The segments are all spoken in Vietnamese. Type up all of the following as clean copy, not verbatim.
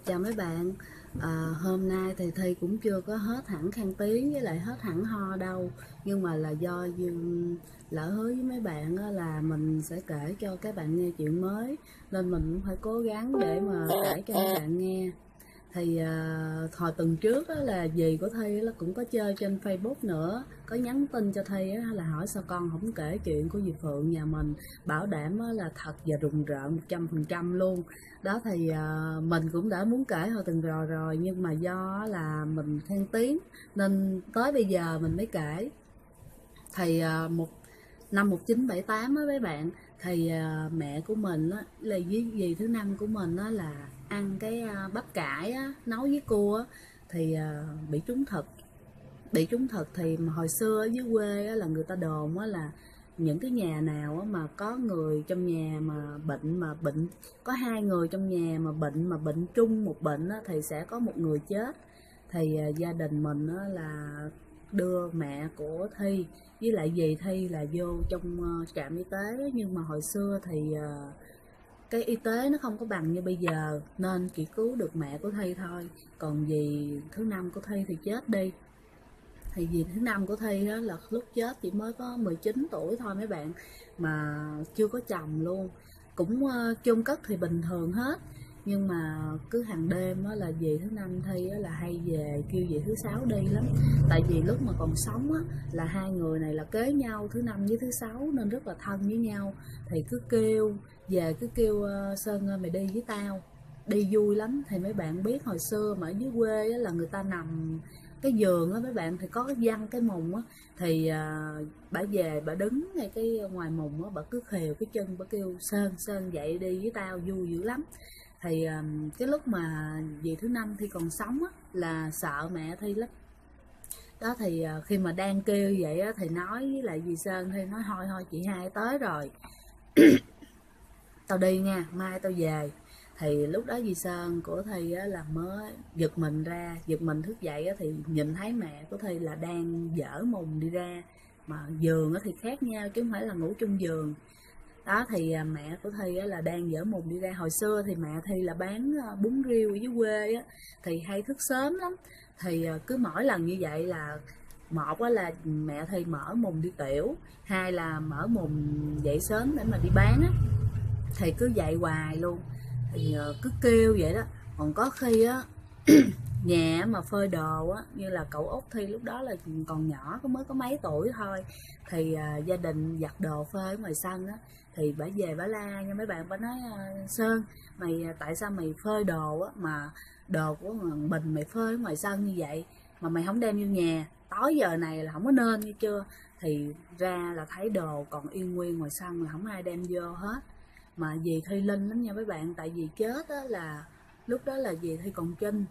Chào mấy bạn. Hôm nay thì Thi cũng chưa có hết hẳn khang tiếng với lại hết hẳn ho đâu, nhưng mà là do lỡ hứa với mấy bạn á, là mình sẽ kể cho các bạn nghe chuyện mới, nên mình cũng phải cố gắng để mà kể cho mấy bạn nghe. Thì hồi tuần trước á, là dì của Thi là cũng có chơi trên Facebook nữa, có nhắn tin cho Thi á, là hỏi sao con không kể chuyện của dì Phượng nhà mình, bảo đảm á, là thật và rùng rợn 100% luôn. Đó thì mình cũng đã muốn kể hồi tuần rồi, nhưng mà do là mình khen tiếng nên tới bây giờ mình mới kể. Thì năm 1978 á mấy bạn, thì mẹ của mình á, là với dì thứ năm của mình á, là ăn cái bắp cải á, nấu với cua á, thì bị trúng thực. Thì mà hồi xưa ở dưới quê á, là người ta đồn á, là những cái nhà nào á, mà có người trong nhà mà bệnh có hai người trong nhà mà bệnh chung một bệnh á, thì sẽ có một người chết. Thì gia đình mình á, là đưa mẹ của Thi với lại dì Thi là vô trong trạm y tế, nhưng mà hồi xưa thì cái y tế nó không có bằng như bây giờ nên chỉ cứu được mẹ của Thi thôi, còn dì thứ năm của Thi thì chết đi. Thì dì thứ năm của Thi á, là lúc chết chỉ mới có 19 tuổi thôi mấy bạn, mà chưa có chồng luôn, cũng chôn cất thì bình thường hết. Nhưng mà cứ hàng đêm á, là dì thứ năm Thi á, là hay về kêu dì thứ sáu đi lắm, tại vì lúc mà còn sống á, là hai người này là kế nhau, thứ năm với thứ sáu, nên rất là thân với nhau. Thì cứ kêu về, cứ kêu Sơn ơi mày đi với tao, đi vui lắm. Thì mấy bạn biết hồi xưa mà ở dưới quê á, là người ta nằm cái giường á mấy bạn, thì có cái văng cái mùng á, thì bả về bả đứng ngay cái ngoài mùng á, bả cứ khều cái chân, bả kêu Sơn Sơn dậy đi với tao vui dữ lắm. Thì cái lúc mà dì thứ năm Thi còn sống á, là sợ mẹ Thi lắm. Đó thì khi mà đang kêu vậy á, thì nói với lại dì Sơn Thi nói thôi thôi chị hai tới rồi, tao đi nha, mai tao về. Thì lúc đó dì Sơn của Thi á, là mới giật mình ra, giật mình thức dậy á, thì nhìn thấy mẹ của Thi là đang dở mùng đi ra, mà giường á thì khác nhau chứ không phải là ngủ chung giường. Đó thì mẹ của Thi á, là đang dở mùng đi ra. Hồi xưa thì mẹ Thi là bán bún riêu ở dưới quê á, thì hay thức sớm lắm. Thì cứ mỗi lần như vậy là một á, là mẹ Thi mở mùng đi tiểu, hai là mở mùng dậy sớm để mà đi bán á. Thì cứ dậy hoài luôn, thì cứ kêu vậy đó. Còn có khi á nhà mà phơi đồ á, như là cậu út Thi lúc đó là còn nhỏ, mới có mấy tuổi thôi, thì gia đình giặt đồ phơi ở ngoài sân á, thì bả về bả la nha mấy bạn, bả nói Sơn mày tại sao mày phơi đồ á, mà đồ của mình mày phơi ở ngoài sân như vậy mà mày không đem vô nhà, tối giờ này là không có nên nghe chưa. Thì ra là thấy đồ còn yên nguyên ngoài sân là không ai đem vô hết. Mà dì Thi linh lắm nha mấy bạn, tại vì chết á, là lúc đó là dì Thi còn trinh.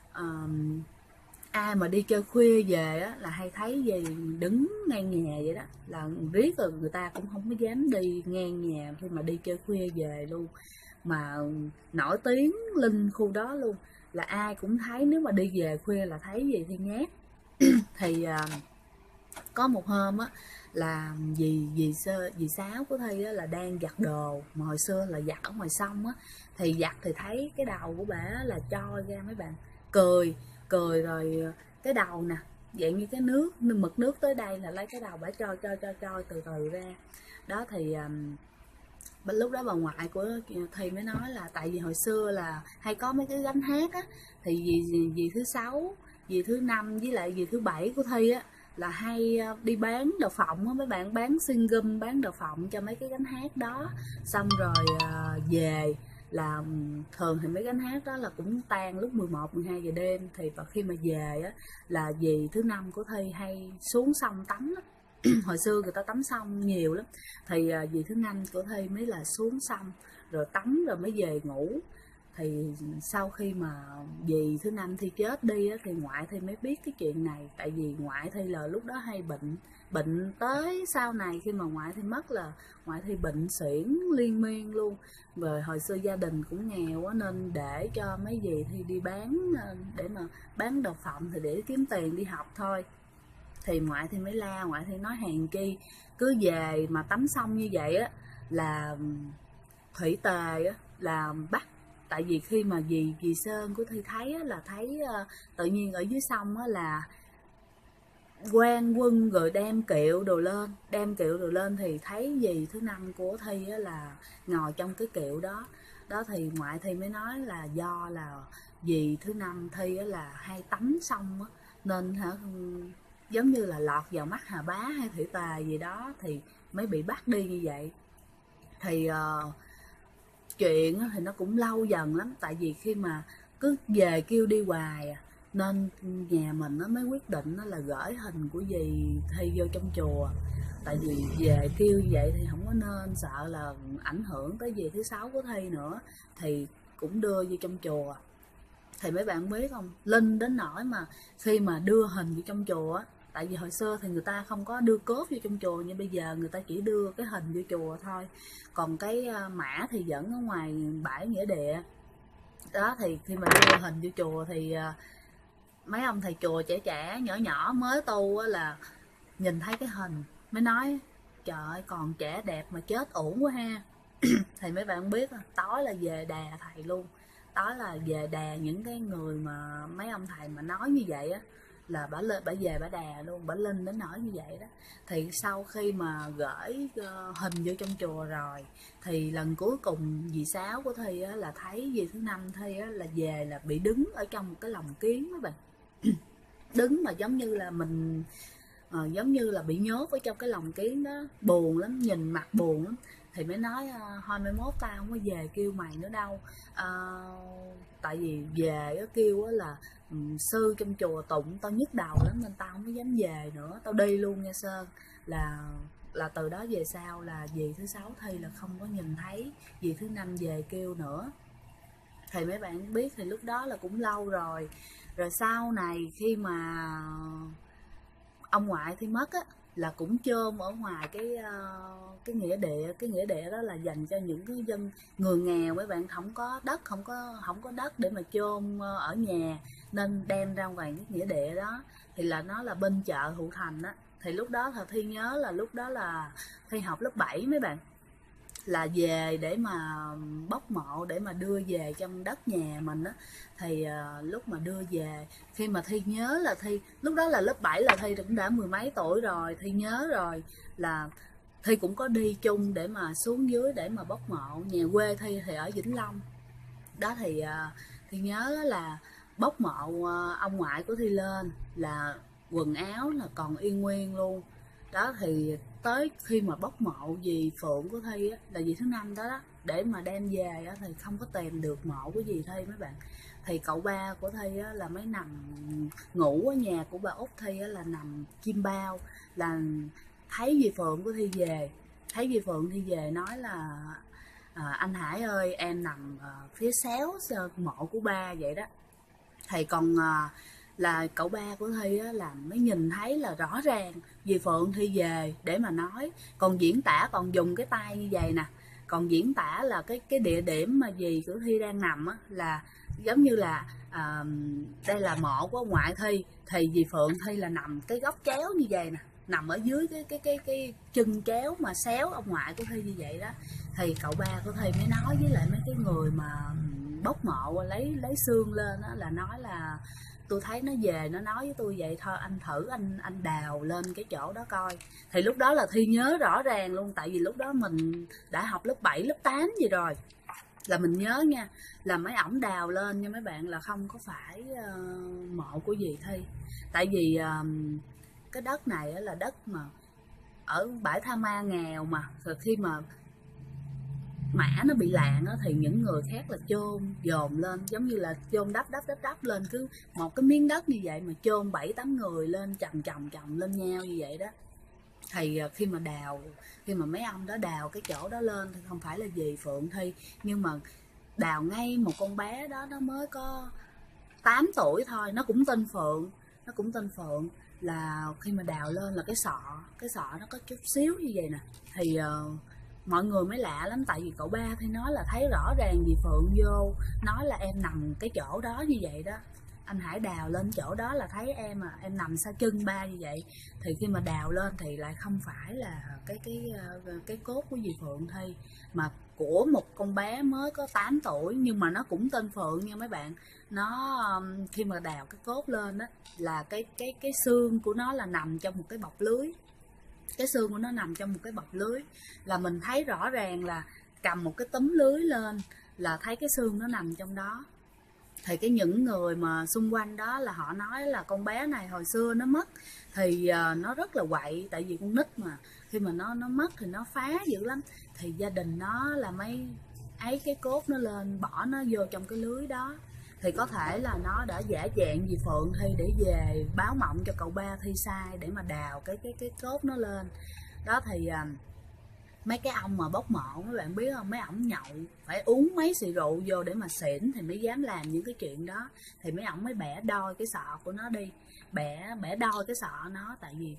Ai mà đi chơi khuya về á, là hay thấy dì đứng ngang nhà vậy đó, là riết rồi người ta cũng không có dám đi ngang nhà khi mà đi chơi khuya về luôn. Mà nổi tiếng linh khu đó luôn, là ai cũng thấy, nếu mà đi về khuya là thấy dì Thi nhát. Thì có một hôm á, là dì Sáu của Thi á, là đang giặt đồ, mà hồi xưa là giặt ở ngoài sông á, thì giặt thì thấy cái đầu của bả là trôi ra mấy bạn, cười cười rồi cái đầu nè, dạng như cái nước mực nước tới đây là lấy cái đầu bả trôi từ từ ra. Đó thì lúc đó bà ngoại của Thi mới nói là tại vì hồi xưa là hay có mấy cái gánh hát á, thì dì thứ sáu, dì thứ năm với lại dì thứ bảy của Thi á, là hay đi bán đậu phộng á mấy bạn, bán xin gum, bán đậu phộng cho mấy cái gánh hát đó. Xong rồi về là thường thì mấy gánh hát đó là cũng tan lúc 11-12 giờ đêm. Thì và khi mà về á, là dì thứ năm của Thi hay xuống sông tắm á. Hồi xưa người ta tắm sông nhiều lắm, thì dì thứ năm của Thi mới là xuống sông rồi tắm rồi mới về ngủ. Thì sau khi mà dì thứ năm Thi chết đi á, thì ngoại Thi mới biết cái chuyện này, tại vì ngoại Thi là lúc đó hay bệnh tới sau này khi mà ngoại Thi mất là ngoại Thi bệnh suyễn liên miên luôn. Rồi hồi xưa gia đình cũng nghèo á, nên để cho mấy dì Thi đi bán, để mà bán đậu phộng thì để kiếm tiền đi học thôi. Thì ngoại Thi mới la, ngoại Thi nói hèn chi cứ về mà tắm xong như vậy á, là thủy tề á, là bắt tại vì khi mà dì Sơn của Thi thấy á, là thấy tự nhiên ở dưới sông á là quan quân rồi đem kiệu đồ lên thì thấy dì thứ năm của Thi á, là ngồi trong cái kiệu đó. Đó thì ngoại Thi mới nói là do là dì thứ năm Thi á, là hay tắm xong á, nên giống như là lọt vào mắt Hà Bá hay Thủy Tà gì đó thì mới bị bắt đi như vậy. Thì chuyện thì nó cũng lâu dần lắm, tại vì khi mà cứ về kêu đi hoài nên nhà mình nó mới quyết định là gửi hình của dì Thi vô trong chùa. Tại vì về kêu như vậy thì không có nên, sợ là ảnh hưởng tới dì thứ sáu của Thi nữa, thì cũng đưa vô trong chùa. Thì mấy bạn biết không, linh đến nỗi mà khi mà đưa hình vô trong chùa, tại vì hồi xưa thì người ta không có đưa cốt vô trong chùa, như bây giờ người ta chỉ đưa cái hình vô chùa thôi, còn cái mã thì vẫn ở ngoài bãi nghĩa địa đó. Thì khi mà đưa hình vô chùa thì mấy ông thầy chùa trẻ trẻ nhỏ nhỏ mới tu là nhìn thấy cái hình mới nói trời ơi, còn trẻ đẹp mà chết uổng quá ha. Thì mấy bạn biết tối là về đà thầy luôn, tối là về đà những cái người mà mấy ông thầy mà nói như vậy á, là bả lên bả về bả đà luôn, bả linh đến nỗi như vậy đó. Thì sau khi mà gửi hình vô trong chùa rồi thì lần cuối cùng dì sáu của Thi á, là thấy dì thứ năm Thi á, là về là bị đứng ở trong một cái lồng kiến đó bạn. Đứng mà giống như là mình giống như là bị nhốt ở trong cái lồng kiến đó, buồn lắm, nhìn mặt buồn lắm. Thì mới nói thôi mai mốt tao không có về kêu mày nữa đâu, tại vì về kêu là sư trong chùa tụng tao nhức đầu lắm nên tao không có dám về nữa, tao đi luôn nha Sơn. Là từ đó về sau là dì thứ sáu Thi là không có nhìn thấy dì thứ năm về kêu nữa. Thì mấy bạn biết thì lúc đó là cũng lâu rồi. Rồi sau này khi mà ông ngoại Thi mất á, là cũng chôn ở ngoài cái nghĩa địa đó là dành cho những cái dân người nghèo, mấy bạn không có đất để mà chôn ở nhà, nên đem ra ngoài cái nghĩa địa đó. Thì là nó là bên chợ Hữu Thành á. Thì lúc đó thì Thi nhớ là lúc đó là Thi học lớp 7 mấy bạn, là về để mà bốc mộ để mà đưa về trong đất nhà mình á. Thì lúc mà đưa về, khi mà Thi nhớ là Thi lúc đó là lớp 7 là Thi cũng đã mười mấy tuổi rồi. Thi nhớ rồi là Thi cũng có đi chung để mà xuống dưới để mà bốc mộ. Nhà quê Thi thì ở Vĩnh Long đó. Thì Thi nhớ là bốc mộ ông ngoại của Thi lên là quần áo là còn y nguyên luôn đó. Thì tới khi mà bốc mộ dì Phượng của Thi á, là dì thứ năm đó, để mà đem về á, thì không có tìm được mộ của dì Thi mấy bạn. Thì cậu ba của Thi á, là mới nằm ngủ ở nhà của bà Út Thi á, là nằm chim bao, là thấy dì Phượng của Thi về. Thấy dì Phượng Thi về nói là anh Hải ơi, em nằm phía xéo mộ của ba vậy đó. Thì còn là cậu ba của Thi á, là mới nhìn thấy là rõ ràng dì Phượng Thi về để mà nói, còn diễn tả còn dùng cái tay như vậy nè, còn diễn tả là cái địa điểm mà dì của Thi đang nằm á, là giống như là đây là mộ của ngoại Thi, thì dì Phượng Thi là nằm cái góc chéo như vậy nè, nằm ở dưới cái chân chéo mà xéo ông ngoại của Thi như vậy đó. Thì cậu ba của Thi mới nói với lại mấy cái người mà bốc mộ lấy xương lên đó, là nói là tôi thấy nó về nó nói với tôi vậy thôi, anh thử anh đào lên cái chỗ đó coi. Thì lúc đó là Thi nhớ rõ ràng luôn, tại vì lúc đó mình đã học lớp 7, lớp 8 gì rồi, là mình nhớ nha, là mấy ổng đào lên nha mấy bạn, là không có phải mộ của dì Thi. Tại vì cái đất này là đất mà ở bãi Tha Ma nghèo mà, rồi khi mà mã nó bị lạng á, thì những người khác là chôn dồn lên, giống như là chôn đắp lên, cứ một cái miếng đất như vậy mà chôn 7-8 người lên chồng lên nhau như vậy đó. Thì khi mà mấy ông đó đào cái chỗ đó lên thì không phải là dì Phượng Thi, nhưng mà đào ngay một con bé đó, nó mới có 8 tuổi thôi, nó cũng tên Phượng. Là khi mà đào lên là cái sọ nó có chút xíu như vậy nè. Thì mọi người mới lạ lắm, tại vì cậu ba thì nói là thấy rõ ràng dì Phượng vô nói là em nằm cái chỗ đó như vậy đó. anh Hải đào lên chỗ đó là thấy em nằm sau chân ba như vậy. Thì khi mà đào lên thì lại không phải là cái cốt của dì Phượng Thi, mà của một con bé mới có 8 tuổi, nhưng mà nó cũng tên Phượng nha mấy bạn. Nó khi mà đào cái cốt lên á, là cái xương của nó là nằm trong một cái bọc lưới. Cái xương của nó nằm trong một cái bọc lưới, là mình thấy rõ ràng là cầm một cái túm lưới lên là thấy cái xương nó nằm trong đó. Thì những người mà xung quanh đó là họ nói là con bé này hồi xưa nó mất thì nó rất là quậy, tại vì con nít mà, khi mà nó mất thì nó phá dữ lắm. Thì gia đình nó là mấy ấy cái cốt nó lên bỏ nó vô trong cái lưới đó. Thì có thể là nó đã giả dạng dì Phượng Thi để về báo mộng cho cậu ba Thi sai để mà đào cái cốt nó lên đó. Thì mấy cái ông mà bốc mộ mấy bạn biết không, mấy ổng nhậu phải uống mấy xì rượu vô để mà xỉn thì mới dám làm những cái chuyện đó. Thì mấy ổng mới bẻ đôi cái sọ của nó đi, bẻ đôi cái sọ nó, tại vì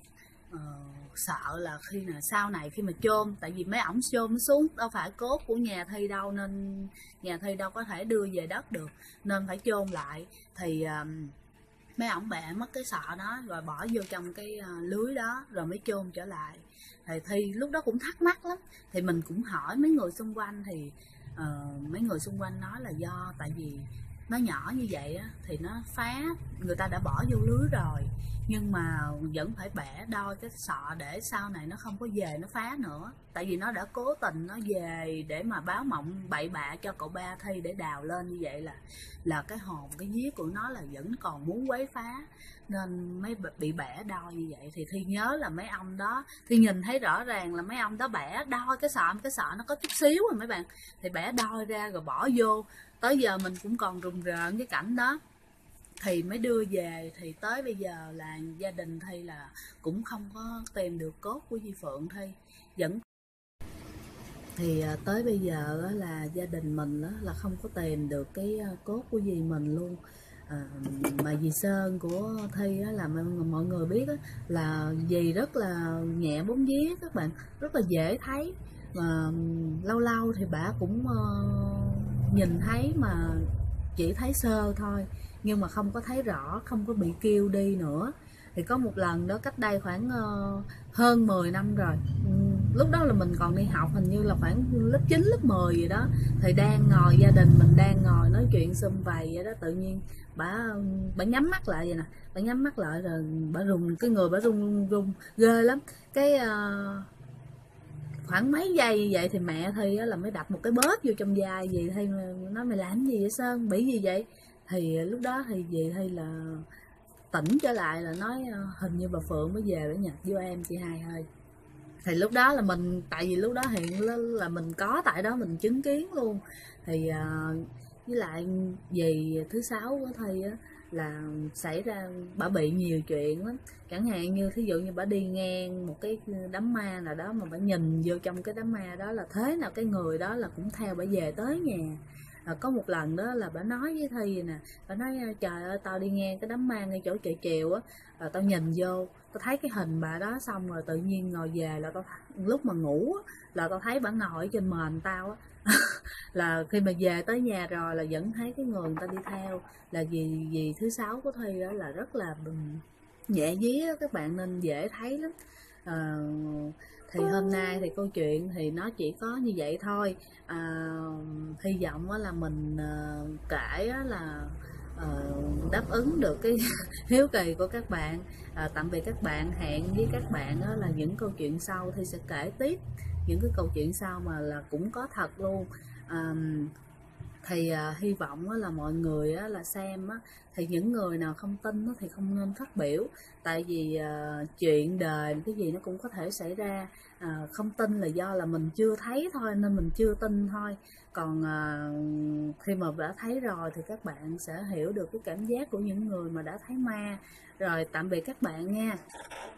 sợ là khi nào sau này khi mà chôn, tại vì mấy ổng chôn xuống đâu phải cốt của nhà Thi đâu, nên nhà Thi đâu có thể đưa về đất được, nên phải chôn lại. Thì mấy ổng bẻ mất cái sọ đó rồi bỏ vô trong cái lưới đó rồi mới chôn trở lại. Thì lúc đó cũng thắc mắc lắm, thì mình cũng hỏi mấy người xung quanh, thì mấy người xung quanh nói là do tại vì nó nhỏ như vậy á, thì nó phá, người ta đã bỏ vô lưới rồi nhưng mà vẫn phải bẻ đôi cái sọ để sau này nó không có về nó phá nữa. Tại vì nó đã cố tình nó về để mà báo mộng bậy bạ cho cậu ba Thi để đào lên như vậy, là cái hồn cái vía của nó là vẫn còn muốn quấy phá, nên mới bị bẻ đôi như vậy. Thì Thi nhớ là mấy ông đó, Thi nhìn thấy rõ ràng là mấy ông đó bẻ đôi cái sọ nó có chút xíu rồi mấy bạn, thì bẻ đôi ra rồi bỏ vô. Tới giờ mình cũng còn rùng rợn cái cảnh đó, thì mới đưa về. Thì tới bây giờ là gia đình Thi là cũng không có tìm được cốt của dì Phượng Thi, vẫn thì tới bây giờ là gia đình mình là không có tìm được cái cốt của dì mình luôn. Mà dì Sơn của Thi là mọi người biết là dì rất là nhẹ bóng vía các bạn, rất là dễ thấy, mà lâu lâu thì bà cũng nhìn thấy mà chỉ thấy sơ thôi, nhưng mà không có thấy rõ, không có bị kêu đi nữa. Thì có một lần đó cách đây khoảng hơn 10 năm rồi, lúc đó là mình còn đi học, hình như là khoảng lớp 9, lớp 10 gì đó. Thì đang ngồi, gia đình mình đang ngồi nói chuyện sum vầy vậy đó, tự nhiên bà nhắm mắt lại vậy nè, bà nhắm mắt lại rồi bà rùng cái người, bà rung rung ghê lắm. Cái khoảng mấy giây như vậy thì mẹ Thi là mới đập một cái bóp vô trong vai dì Thi, nói mày làm gì vậy Sơn, bị gì vậy. Thì lúc đó thì dì Thi là tỉnh trở lại, là nói hình như bà Phượng mới về để nhặt vô em chị hai ơi. Thì lúc đó là mình, tại vì lúc đó hiện là mình có tại đó, mình chứng kiến luôn. Thì với lại dì thứ sáu của Thi là xảy ra, bà bị nhiều chuyện lắm. Chẳng hạn như thí dụ như bà đi ngang một cái đám ma nào đó mà bà nhìn vô trong cái đám ma đó là thế nào cái người đó là cũng theo bà về tới nhà. Có một lần đó là bà nói với Thi nè, bà nói trời ơi tao đi ngang cái đám ma ngay chỗ chợ chiều á, tao nhìn vô tao thấy cái hình bà đó, xong rồi tự nhiên ngồi về là lúc mà ngủ là tao thấy bà ngồi ở trên mền tao á. Là khi mà về tới nhà rồi là vẫn thấy cái người ta đi theo. Là vì thứ sáu của Thi đó là rất là nhẹ vía, các bạn nên dễ thấy lắm. Thì hôm nay thì câu chuyện thì nó chỉ có như vậy thôi. Hy vọng là mình kể là đáp ứng được cái hiếu kỳ của các bạn. Tạm biệt các bạn, hẹn với các bạn là những câu chuyện sau thì sẽ kể tiếp những cái câu chuyện sau mà là cũng có thật luôn. Thì hy vọng là mọi người là xem thì những người nào không tin thì không nên phát biểu, tại vì chuyện đời cái gì nó cũng có thể xảy ra. Không tin là do là mình chưa thấy thôi nên mình chưa tin thôi, còn khi mà đã thấy rồi thì các bạn sẽ hiểu được cái cảm giác của những người mà đã thấy ma. Rồi tạm biệt các bạn nha.